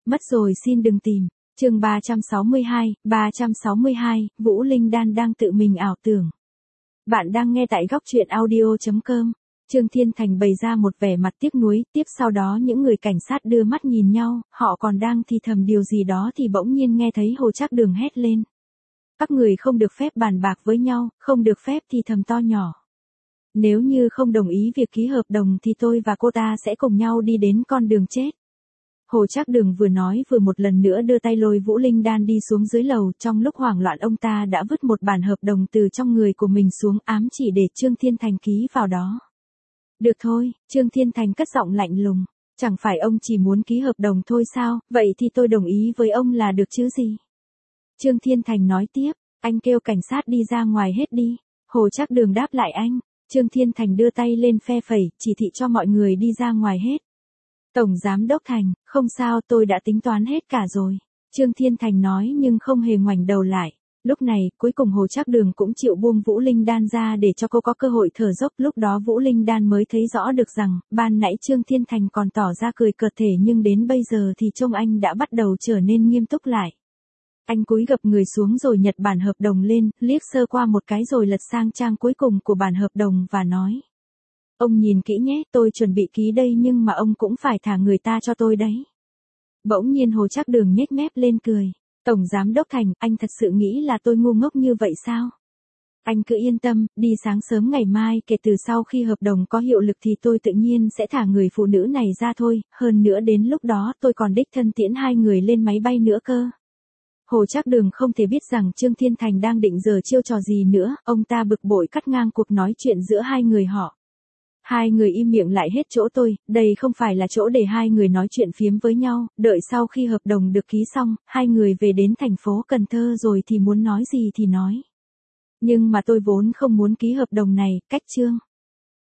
Mất rồi xin đừng tìm. Chương 362, Vũ Linh Đan đang tự mình ảo tưởng. Bạn đang nghe tại góc truyện audio.com. Trương Thiên Thành bày ra một vẻ mặt tiếc nuối, tiếp sau đó những người cảnh sát đưa mắt nhìn nhau, họ còn đang thì thầm điều gì đó thì bỗng nhiên nghe thấy Hồ Trác Đường hét lên. Các người không được phép bàn bạc với nhau, không được phép thì thầm to nhỏ. Nếu như không đồng ý việc ký hợp đồng thì tôi và cô ta sẽ cùng nhau đi đến con đường chết. Hồ Trác Đường vừa nói vừa một lần nữa đưa tay lôi Vũ Linh Đan đi xuống dưới lầu, trong lúc hoảng loạn ông ta đã vứt một bản hợp đồng từ trong người của mình xuống ám chỉ để Trương Thiên Thành ký vào đó. Được thôi, Trương Thiên Thành cất giọng lạnh lùng, chẳng phải ông chỉ muốn ký hợp đồng thôi sao, vậy thì tôi đồng ý với ông là được chứ gì. Trương Thiên Thành nói tiếp, anh kêu cảnh sát đi ra ngoài hết đi. Hồ Trác Đường đáp lại anh. Trương Thiên Thành đưa tay lên phe phẩy, chỉ thị cho mọi người đi ra ngoài hết. Tổng Giám Đốc Thành, không sao, tôi đã tính toán hết cả rồi. Trương Thiên Thành nói nhưng không hề ngoảnh đầu lại. Lúc này, cuối cùng Hồ Trác Đường cũng chịu buông Vũ Linh Đan ra để cho cô có cơ hội thở dốc. Lúc đó Vũ Linh Đan mới thấy rõ được rằng, ban nãy Trương Thiên Thành còn tỏ ra cười cợt thể nhưng đến bây giờ thì trông anh đã bắt đầu trở nên nghiêm túc lại. Anh cúi gập người xuống rồi nhặt bản hợp đồng lên, liếc sơ qua một cái rồi lật sang trang cuối cùng của bản hợp đồng và nói. Ông nhìn kỹ nhé, tôi chuẩn bị ký đây nhưng mà ông cũng phải thả người ta cho tôi đấy. Bỗng nhiên Hồ Trác Đường nhếch mép lên cười. Tổng Giám Đốc Thành, anh thật sự nghĩ là tôi ngu ngốc như vậy sao? Anh cứ yên tâm, đi sáng sớm ngày mai kể từ sau khi hợp đồng có hiệu lực thì tôi tự nhiên sẽ thả người phụ nữ này ra thôi, hơn nữa đến lúc đó tôi còn đích thân tiễn hai người lên máy bay nữa cơ. Hồ Trác Đường không thể biết rằng Trương Thiên Thành đang định giở chiêu trò gì nữa, ông ta bực bội cắt ngang cuộc nói chuyện giữa hai người họ. Hai người im miệng lại hết chỗ tôi, đây không phải là chỗ để hai người nói chuyện phiếm với nhau, đợi sau khi hợp đồng được ký xong, hai người về đến thành phố Cần Thơ rồi thì muốn nói gì thì nói. Nhưng mà tôi vốn không muốn ký hợp đồng này, cách Trương